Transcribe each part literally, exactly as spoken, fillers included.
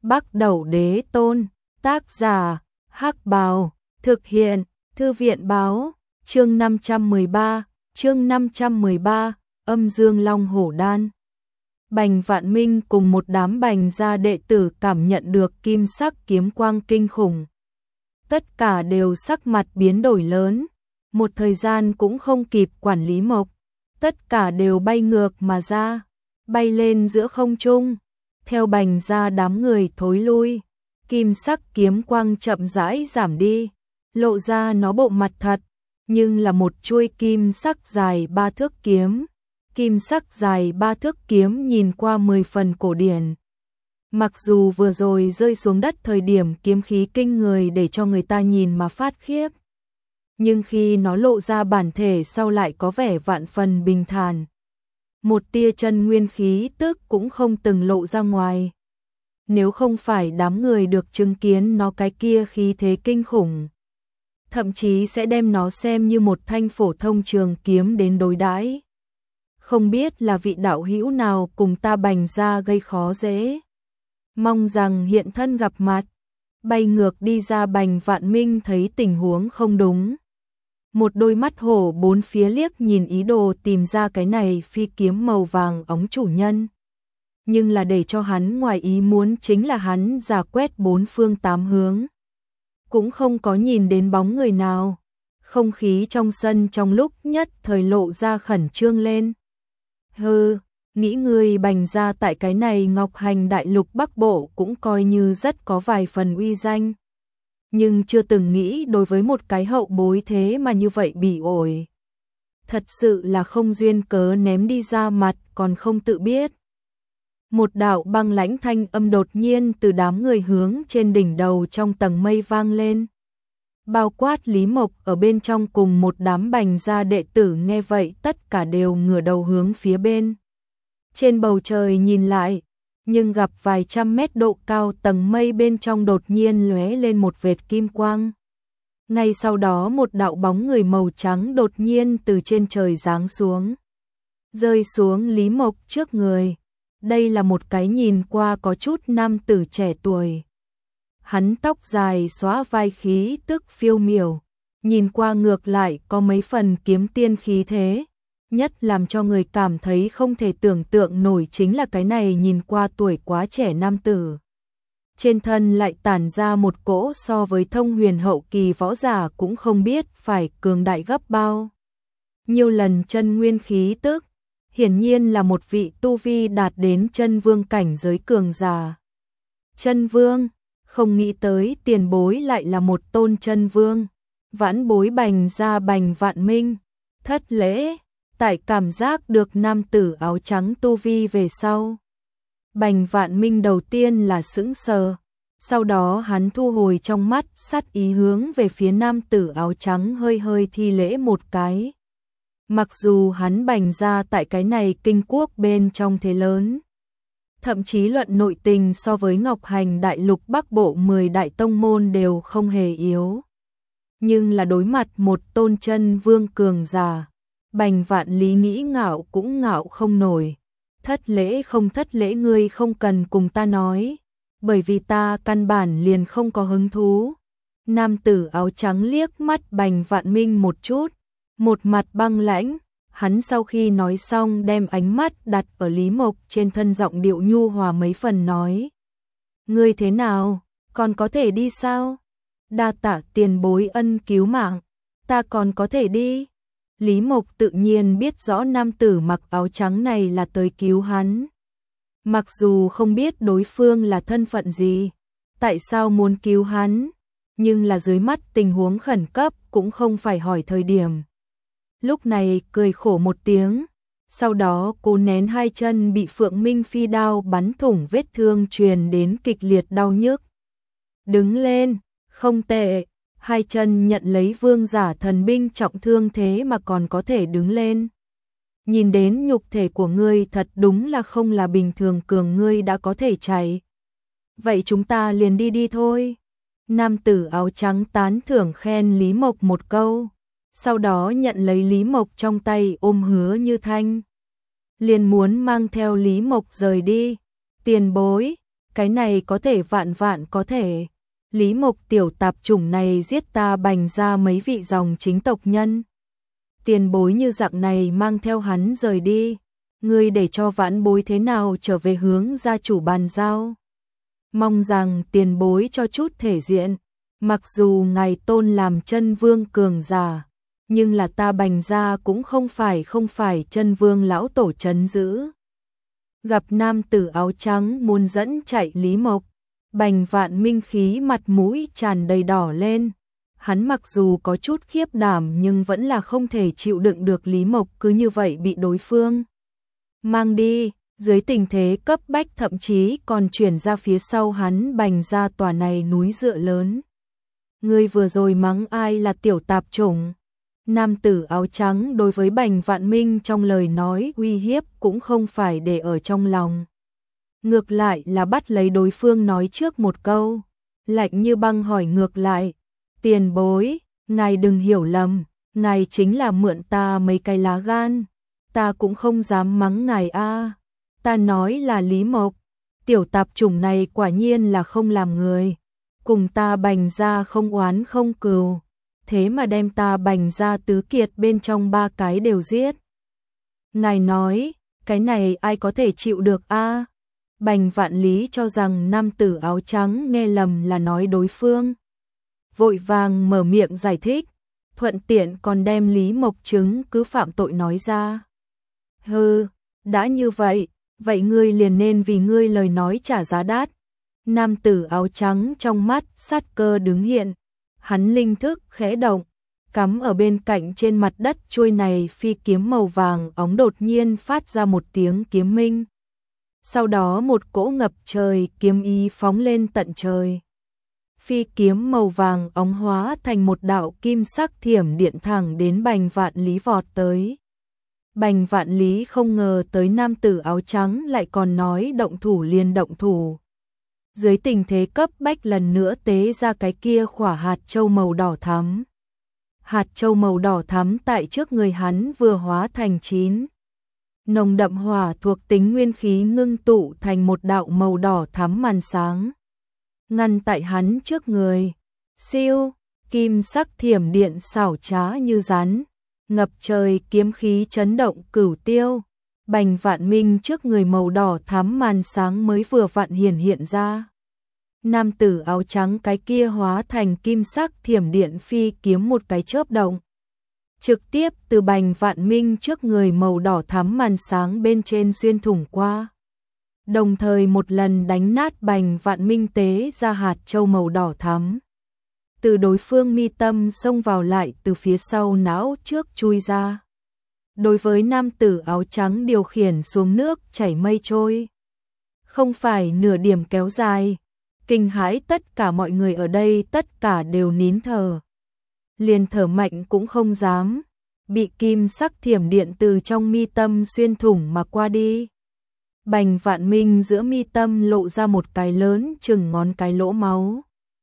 Bắc Đẩu Đế Tôn, tác giả, Hắc Bào, thực hiện, Thư viện Báo, chương năm trăm mười ba, chương năm trăm mười ba, âm dương long hổ đan. Bành Vạn Minh cùng một đám bành gia đệ tử cảm nhận được kim sắc kiếm quang kinh khủng. Tất cả đều sắc mặt biến đổi lớn, một thời gian cũng không kịp quản lý Mộc. Tất cả đều bay ngược mà ra, bay lên giữa không trung, theo bành gia đám người thối lui. Kim sắc kiếm quang chậm rãi giảm đi, lộ ra nó bộ mặt thật, nhưng là một chuôi kim sắc dài ba thước kiếm. Kim sắc dài ba thước kiếm nhìn qua mười phần cổ điển. Mặc dù vừa rồi rơi xuống đất thời điểm kiếm khí kinh người để cho người ta nhìn mà phát khiếp, nhưng khi nó lộ ra bản thể sau lại có vẻ vạn phần bình thản. Một tia chân nguyên khí tức cũng không từng lộ ra ngoài. Nếu không phải đám người được chứng kiến nó cái kia khí thế kinh khủng, thậm chí sẽ đem nó xem như một thanh phổ thông trường kiếm đến đối đãi. Không biết là vị đạo hữu nào cùng ta bành gia gây khó dễ, mong rằng hiện thân gặp mặt. Bay ngược đi ra Bành Vạn Minh thấy tình huống không đúng, một đôi mắt hổ bốn phía liếc nhìn ý đồ tìm ra cái này phi kiếm màu vàng óng chủ nhân. Nhưng là để cho hắn ngoài ý muốn chính là hắn dò quét bốn phương tám hướng, cũng không có nhìn đến bóng người nào. Không khí trong sân trong lúc nhất thời lộ ra khẩn trương lên. Hừ, nghĩ người bành gia tại cái này Ngọc Hành Đại Lục Bắc Bộ cũng coi như rất có vài phần uy danh, nhưng chưa từng nghĩ đối với một cái hậu bối thế mà như vậy bỉ ổi. Thật sự là không duyên cớ ném đi ra mặt còn không tự biết. Một đạo băng lãnh thanh âm đột nhiên từ đám người hướng trên đỉnh đầu trong tầng mây vang lên. Bao quát Lý Mộc ở bên trong cùng một đám bành gia đệ tử nghe vậy tất cả đều ngửa đầu hướng phía bên trên bầu trời nhìn lại, nhưng gặp vài trăm mét độ cao tầng mây bên trong đột nhiên lóe lên một vệt kim quang. Ngay sau đó một đạo bóng người màu trắng đột nhiên từ trên trời giáng xuống, rơi xuống Lý Mộc trước người. Đây là một cái nhìn qua có chút nam tử trẻ tuổi. Hắn tóc dài xóa vai khí tức phiêu miểu, nhìn qua ngược lại có mấy phần kiếm tiên khí thế. Nhất làm cho người cảm thấy không thể tưởng tượng nổi chính là cái này nhìn qua tuổi quá trẻ nam tử. Trên thân lại tản ra một cỗ so với thông huyền hậu kỳ võ giả cũng không biết phải cường đại gấp bao nhiều lần chân nguyên khí tức. Hiển nhiên là một vị tu vi đạt đến chân vương cảnh giới cường giả. Chân vương, không nghĩ tới tiền bối lại là một tôn chân vương. Vãn bối bành gia Bành Vạn Minh, thất lễ. Tại cảm giác được nam tử áo trắng tu vi về sau, Bành Vạn Minh đầu tiên là sững sờ, sau đó hắn thu hồi trong mắt sát ý hướng về phía nam tử áo trắng hơi hơi thi lễ một cái. Mặc dù hắn bành gia tại cái này kinh quốc bên trong thế lớn, thậm chí luận nội tình so với Ngọc Hành Đại Lục Bắc Bộ mười đại tông môn đều không hề yếu, nhưng là đối mặt một tôn chân vương cường giả, Bành Vạn Lý nghĩ ngạo cũng ngạo không nổi. Thất lễ không thất lễ ngươi không cần cùng ta nói, bởi vì ta căn bản liền không có hứng thú. Nam tử áo trắng liếc mắt Bành Vạn Minh một chút, một mặt băng lãnh. Hắn sau khi nói xong đem ánh mắt đặt ở Lý Mộc trên thân, giọng điệu nhu hòa mấy phần nói: ngươi thế nào, còn có thể đi sao? Đa tạ tiền bối ân cứu mạng, ta còn có thể đi. Lý Mộc tự nhiên biết rõ nam tử mặc áo trắng này là tới cứu hắn. Mặc dù không biết đối phương là thân phận gì, tại sao muốn cứu hắn, nhưng là dưới mắt tình huống khẩn cấp cũng không phải hỏi thời điểm. Lúc này cười khổ một tiếng, sau đó cô nén hai chân bị Phượng Minh phi đao bắn thủng vết thương truyền đến kịch liệt đau nhức. Đứng lên, không tệ. Hai chân nhận lấy vương giả thần binh trọng thương thế mà còn có thể đứng lên. Nhìn đến nhục thể của ngươi thật đúng là không là bình thường cường, ngươi đã có thể chạy. Vậy chúng ta liền đi đi thôi. Nam tử áo trắng tán thưởng khen Lý Mộc một câu, sau đó nhận lấy Lý Mộc trong tay ôm Hứa Như Thanh. Liền muốn mang theo Lý Mộc rời đi. Tiền bối, cái này có thể vạn vạn có thể. Lý Mộc tiểu tạp chủng này giết ta Bành ra mấy vị dòng chính tộc nhân. Tiền bối như dạng này mang theo hắn rời đi, ngươi để cho vãn bối thế nào trở về hướng gia chủ bàn giao. Mong rằng tiền bối cho chút thể diện, mặc dù ngài tôn làm chân vương cường giả, nhưng là ta Bành ra cũng không phải không phải chân vương lão tổ trấn giữ. Gặp nam tử áo trắng muốn dẫn chạy Lý Mộc, Bành Vạn Minh khí mặt mũi tràn đầy đỏ lên. Hắn mặc dù có chút khiếp đảm nhưng vẫn là không thể chịu đựng được Lý Mộc cứ như vậy bị đối phương mang đi, dưới tình thế cấp bách thậm chí còn chuyển ra phía sau hắn Bành ra tòa này núi dựa lớn. Ngươi vừa rồi mắng ai là tiểu tạp chủng? Nam tử áo trắng đối với Bành Vạn Minh trong lời nói uy hiếp cũng không phải để ở trong lòng. Ngược lại là bắt lấy đối phương nói trước một câu, lạnh như băng hỏi ngược lại, tiền bối, ngài đừng hiểu lầm, ngài chính là mượn ta mấy cái lá gan, ta cũng không dám mắng ngài a, ta nói là Lý Mộc, tiểu tạp chủng này quả nhiên là không làm người, cùng ta Bành ra không oán không cừu, thế mà đem ta Bành ra tứ kiệt bên trong ba cái đều giết. Ngài nói, cái này ai có thể chịu được a? Bành Vạn Lý cho rằng nam tử áo trắng nghe lầm là nói đối phương. Vội vàng mở miệng giải thích, thuận tiện còn đem Lý Mộc chứng cứ phạm tội nói ra. Hừ, đã như vậy, vậy ngươi liền nên vì ngươi lời nói trả giá đắt. Nam tử áo trắng trong mắt sát cơ đứng hiện, hắn linh thức khẽ động, cắm ở bên cạnh trên mặt đất chuôi này phi kiếm màu vàng óng đột nhiên phát ra một tiếng kiếm minh. Sau đó một cỗ ngập trời kiếm ý phóng lên tận trời. Phi kiếm màu vàng óng hóa thành một đạo kim sắc thiểm điện thẳng đến Bành Vạn Lý vọt tới. Bành Vạn Lý không ngờ tới nam tử áo trắng lại còn nói động thủ liền động thủ. Dưới tình thế cấp bách lần nữa tế ra cái kia khỏa hạt châu màu đỏ thắm. Hạt châu màu đỏ thắm tại trước người hắn vừa hóa thành chín. Nồng đậm hỏa thuộc tính nguyên khí ngưng tụ thành một đạo màu đỏ thắm màn sáng. Ngăn tại hắn trước người. Siêu, kim sắc thiểm điện xảo trá như rắn. Ngập trời kiếm khí chấn động cửu tiêu. Bành Vạn Minh trước người màu đỏ thắm màn sáng mới vừa vặn hiển hiện ra. Nam tử áo trắng cái kia hóa thành kim sắc thiểm điện phi kiếm một cái chớp động. Trực tiếp từ Bành Vạn Minh trước người màu đỏ thắm màn sáng bên trên xuyên thủng qua. Đồng thời một lần đánh nát Bành Vạn Minh tế ra hạt châu màu đỏ thắm. Từ đối phương mi tâm xông vào lại từ phía sau não trước chui ra. Đối với nam tử áo trắng điều khiển xuống nước chảy mây trôi. Không phải nửa điểm kéo dài. Kinh hãi tất cả mọi người ở đây tất cả đều nín thở. Liền thở mạnh cũng không dám. Bị kim sắc thiểm điện từ trong mi tâm xuyên thủng mà qua đi. Bành Vạn Minh giữa mi tâm lộ ra một cái lớn chừng ngón cái lỗ máu.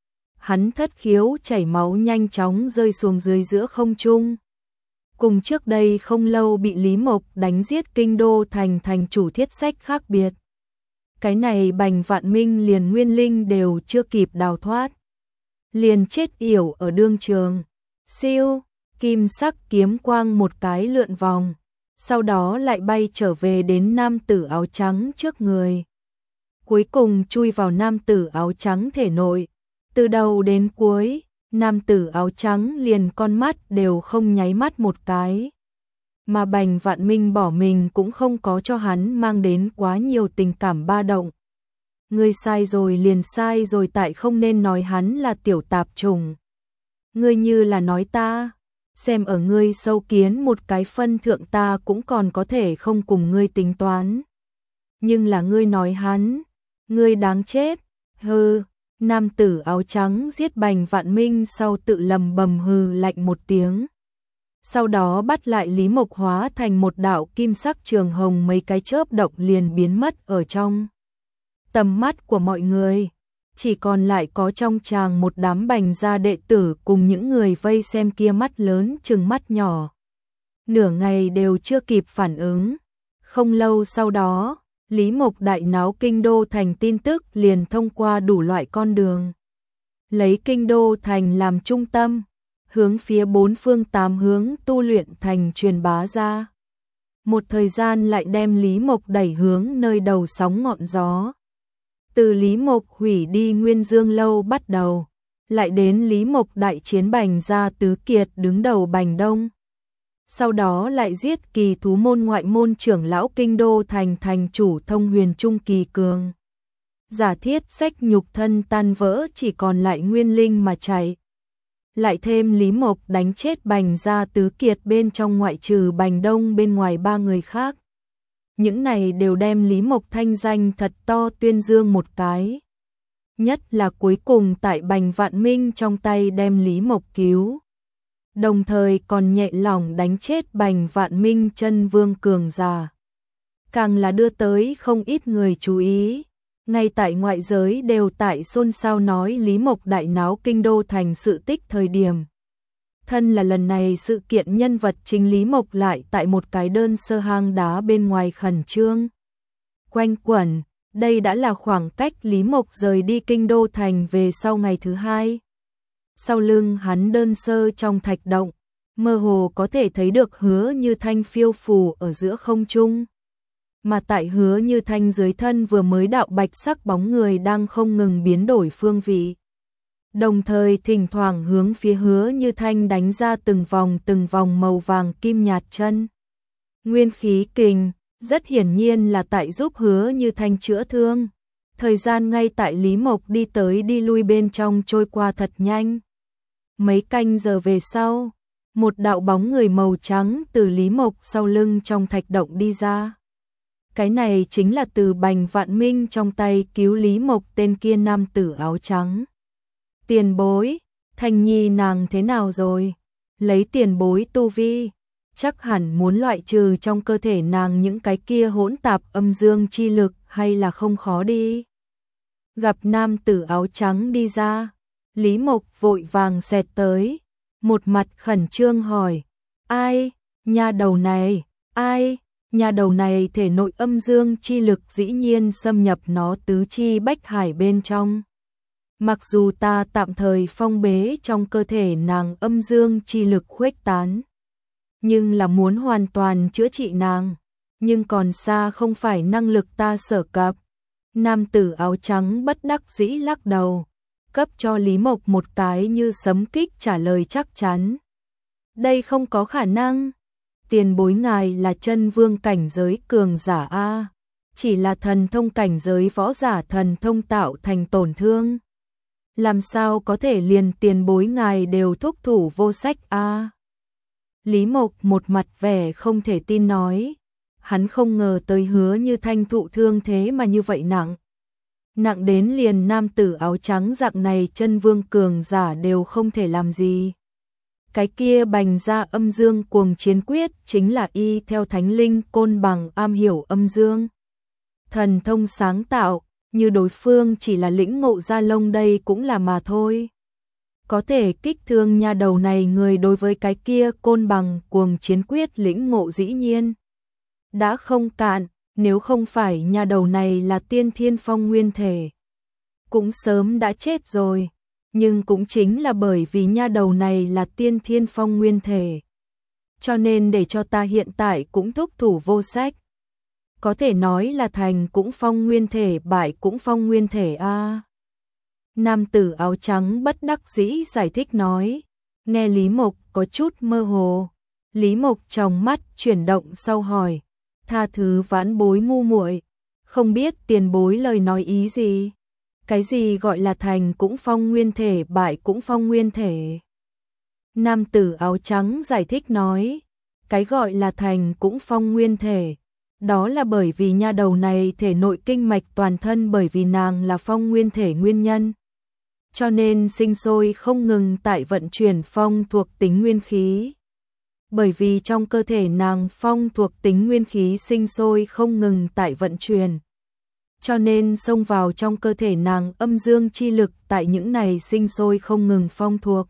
Hắn thất khiếu chảy máu nhanh chóng rơi xuống dưới giữa không trung. Cùng trước đây không lâu bị Lý Mộc đánh giết kinh đô thành thành chủ thiết sách khác biệt. Cái này Bành Vạn Minh liền nguyên linh đều chưa kịp đào thoát. Liền chết yểu ở đương trường. Siêu, kim sắc kiếm quang một cái lượn vòng. Sau đó lại bay trở về đến nam tử áo trắng trước người. Cuối cùng chui vào nam tử áo trắng thể nội. Từ đầu đến cuối, nam tử áo trắng liền con mắt đều không nháy mắt một cái. Mà Bành Vạn Minh bỏ mình cũng không có cho hắn mang đến quá nhiều tình cảm ba động. Ngươi sai rồi liền sai rồi tại không nên nói hắn là tiểu tạp chủng. Ngươi như là nói ta, xem ở ngươi sâu kiến một cái phân thượng ta cũng còn có thể không cùng ngươi tính toán. Nhưng là ngươi nói hắn, ngươi đáng chết, hừ. Nam tử áo trắng giết Bành Vạn Minh sau tự lầm bầm hừ lạnh một tiếng. Sau đó bắt lại Lý Mộc hóa thành một đạo kim sắc trường hồng mấy cái chớp động liền biến mất ở trong tầm mắt của mọi người. Chỉ còn lại có trong tràng một đám Bành gia đệ tử cùng những người vây xem kia mắt lớn chừng mắt nhỏ. Nửa ngày đều chưa kịp phản ứng. Không lâu sau đó, Lý Mộc đại náo kinh đô thành tin tức liền thông qua đủ loại con đường. Lấy kinh đô thành làm trung tâm, hướng phía bốn phương tám hướng tu luyện thành truyền bá ra. Một thời gian lại đem Lý Mộc đẩy hướng nơi đầu sóng ngọn gió. Từ Lý Mộc hủy đi Nguyên Dương lâu bắt đầu, lại đến Lý Mộc đại chiến Bành gia tứ kiệt đứng đầu Bành Đông. Sau đó lại giết kỳ thú môn ngoại môn trưởng lão kinh đô thành thành chủ Thông Huyền Trung Kỳ Cường. Giả thiết sách nhục thân tan vỡ chỉ còn lại nguyên linh mà chạy. Lại thêm Lý Mộc đánh chết Bành gia tứ kiệt bên trong ngoại trừ Bành Đông bên ngoài ba người khác. Những này đều đem Lý Mộc thanh danh thật to tuyên dương một cái. Nhất là cuối cùng tại Bành Vạn Minh trong tay đem Lý Mộc cứu. Đồng thời còn nhẹ lòng đánh chết Bành Vạn Minh chân vương cường giả. Càng là đưa tới không ít người chú ý. Ngay tại ngoại giới đều tại xôn xao nói Lý Mộc đại náo kinh đô thành sự tích thời điểm. Thân là lần này sự kiện nhân vật chính Lý Mộc lại tại một cái đơn sơ hang đá bên ngoài khẩn trương. Quanh quẩn, đây đã là khoảng cách Lý Mộc rời đi kinh đô thành về sau ngày thứ hai. Sau lưng hắn đơn sơ trong thạch động, mơ hồ có thể thấy được Hứa Như Thanh phiêu phù ở giữa không trung. Mà tại Hứa Như Thanh dưới thân vừa mới đạo bạch sắc bóng người đang không ngừng biến đổi phương vị. Đồng thời thỉnh thoảng hướng phía Hứa Như Thanh đánh ra từng vòng từng vòng màu vàng kim nhạt chân. Nguyên khí kình, rất hiển nhiên là tại giúp Hứa Như Thanh chữa thương. Thời gian ngay tại Lý Mộc đi tới đi lui bên trong trôi qua thật nhanh. Mấy canh giờ về sau, một đạo bóng người màu trắng từ Lý Mộc sau lưng trong thạch động đi ra. Cái này chính là từ Bành Vạn Minh trong tay cứu Lý Mộc tên kia nam tử áo trắng. Tiền bối, Thanh Nhi nàng thế nào rồi? Lấy tiền bối tu vi, chắc hẳn muốn loại trừ trong cơ thể nàng những cái kia hỗn tạp âm dương chi lực hay là không khó đi. Gặp nam tử áo trắng đi ra, Lý Mộc vội vàng xẹt tới, một mặt khẩn trương hỏi, ai, nha đầu này, ai, nha đầu này thể nội âm dương chi lực dĩ nhiên xâm nhập nó tứ chi bách hải bên trong. Mặc dù ta tạm thời phong bế trong cơ thể nàng âm dương chi lực khuếch tán, nhưng là muốn hoàn toàn chữa trị nàng, nhưng còn xa không phải năng lực ta sở cập. Nam tử áo trắng bất đắc dĩ lắc đầu, cấp cho Lý Mộc một cái như sấm kích trả lời chắc chắn. Đây không có khả năng. Tiền bối ngài là chân vương cảnh giới cường giả a, chỉ là thần thông cảnh giới võ giả thần thông tạo thành tổn thương. Làm sao có thể liền tiền bối ngài đều thúc thủ vô sách a? Lý Mộc một mặt vẻ không thể tin nói, hắn không ngờ tới Hứa Như Thanh thụ thương thế mà như vậy nặng. Nặng đến liền nam tử áo trắng dạng này chân vương cường giả đều không thể làm gì. Cái kia Bành gia âm dương cuồng chiến quyết chính là y theo thánh linh côn bằng am hiểu âm dương. Thần thông sáng tạo, như đối phương chỉ là lĩnh ngộ ra lông đây cũng là mà thôi. Có thể kích thương nha đầu này người đối với cái kia côn bằng cuồng chiến quyết lĩnh ngộ dĩ nhiên đã không cạn, nếu không phải nha đầu này là tiên thiên phong nguyên thể, cũng sớm đã chết rồi. Nhưng cũng chính là bởi vì nha đầu này là tiên thiên phong nguyên thể, cho nên để cho ta hiện tại cũng thúc thủ vô sách. Có thể nói là thành cũng phong nguyên thể, bại cũng phong nguyên thể a. À. Nam tử áo trắng bất đắc dĩ giải thích nói, nghe Lý Mộc có chút mơ hồ. Lý Mộc trong mắt chuyển động sau hỏi, tha thứ vãn bối ngu muội, không biết tiền bối lời nói ý gì? Cái gì gọi là thành cũng phong nguyên thể, bại cũng phong nguyên thể? Nam tử áo trắng giải thích nói, cái gọi là thành cũng phong nguyên thể, đó là bởi vì nha đầu này thể nội kinh mạch toàn thân bởi vì nàng là phong nguyên thể nguyên nhân, cho nên sinh sôi không ngừng tại vận chuyển phong thuộc tính nguyên khí. Bởi vì trong cơ thể nàng phong thuộc tính nguyên khí sinh sôi không ngừng tại vận chuyển, cho nên xông vào trong cơ thể nàng âm dương chi lực tại những này sinh sôi không ngừng phong thuộc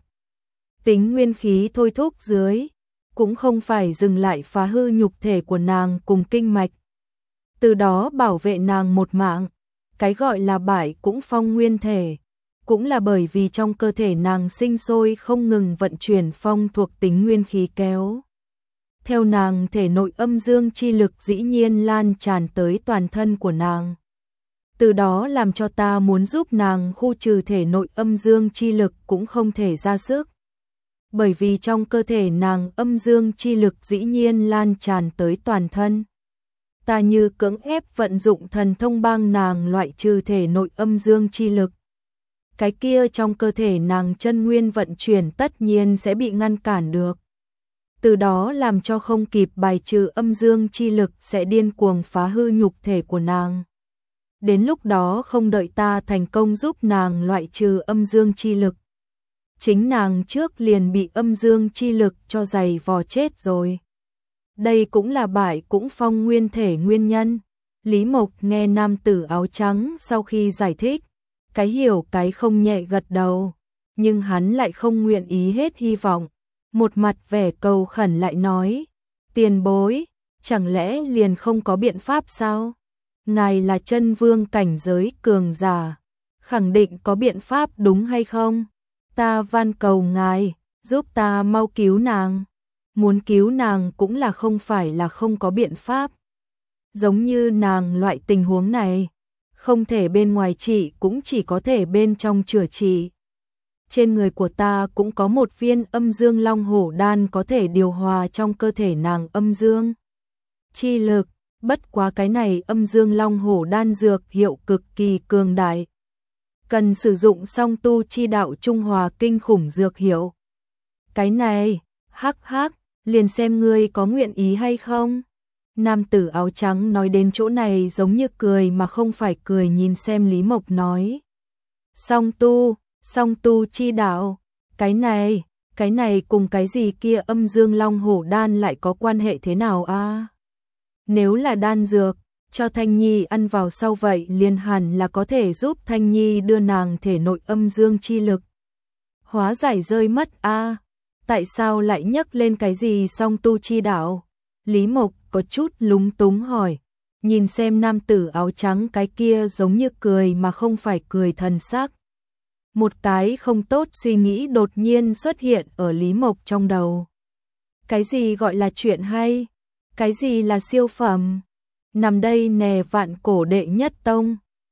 tính nguyên khí thôi thúc dưới, cũng không phải dừng lại phá hư nhục thể của nàng cùng kinh mạch. từ đó bảo vệ nàng một mạng. Cái gọi là bại cũng phong nguyên thể, cũng là bởi vì trong cơ thể nàng sinh sôi không ngừng vận chuyển phong thuộc tính nguyên khí kéo. Theo nàng thể nội âm dương chi lực dĩ nhiên lan tràn tới toàn thân của nàng. Từ đó làm cho ta muốn giúp nàng khu trừ thể nội âm dương chi lực cũng không thể ra sức. Bởi vì trong cơ thể nàng âm dương chi lực dĩ nhiên lan tràn tới toàn thân. Ta như cưỡng ép vận dụng thần thông bang nàng loại trừ thể nội âm dương chi lực. Cái kia trong cơ thể nàng chân nguyên vận chuyển tất nhiên sẽ bị ngăn cản được. Từ đó làm cho không kịp bài trừ âm dương chi lực sẽ điên cuồng phá hư nhục thể của nàng. Đến lúc đó không đợi ta thành công giúp nàng loại trừ âm dương chi lực, chính nàng trước liền bị âm dương chi lực cho giày vò chết rồi. Đây cũng là bại cũng phong nguyên thể nguyên nhân. Lý Mộc nghe nam tử áo trắng sau khi giải thích, cái hiểu cái không nhẹ gật đầu, nhưng hắn lại không nguyện ý hết hy vọng. Một mặt vẻ cầu khẩn lại nói, tiền bối, chẳng lẽ liền không có biện pháp sao? Ngài là chân vương cảnh giới cường giả, khẳng định có biện pháp đúng hay không? Ta van cầu ngài, giúp ta mau cứu nàng. Muốn cứu nàng cũng là không phải là không có biện pháp. Giống như nàng loại tình huống này, không thể bên ngoài trị cũng chỉ có thể bên trong chữa trị. Trên người của ta cũng có một viên âm dương long hổ đan có thể điều hòa trong cơ thể nàng âm dương chi lực, bất quá cái này âm dương long hổ đan dược hiệu cực kỳ cường đại. Cần sử dụng song tu chi đạo trung hòa kinh khủng dược hiệu. Cái này, hắc hắc, liền xem ngươi có nguyện ý hay không. Nam tử áo trắng nói đến chỗ này giống như cười mà không phải cười, nhìn xem Lý Mộc nói. Song tu, song tu chi đạo, cái này, cái này cùng cái gì kia âm dương long hổ đan lại có quan hệ thế nào a? À? Nếu là đan dược, cho Thanh Nhi ăn vào sau vậy liền hẳn là có thể giúp Thanh Nhi đưa nàng thể nội âm dương chi lực hóa giải rơi mất a. À? Tại sao lại nhắc lên cái gì song tu chi đạo? Lý Mộc có chút lúng túng hỏi, nhìn xem nam tử áo trắng cái kia giống như cười mà không phải cười thần sắc. Một cái không tốt suy nghĩ đột nhiên xuất hiện ở Lý Mộc trong đầu. Cái gì gọi là chuyện hay? Cái gì là siêu phẩm? Nằm đây nè vạn cổ đệ nhất tông.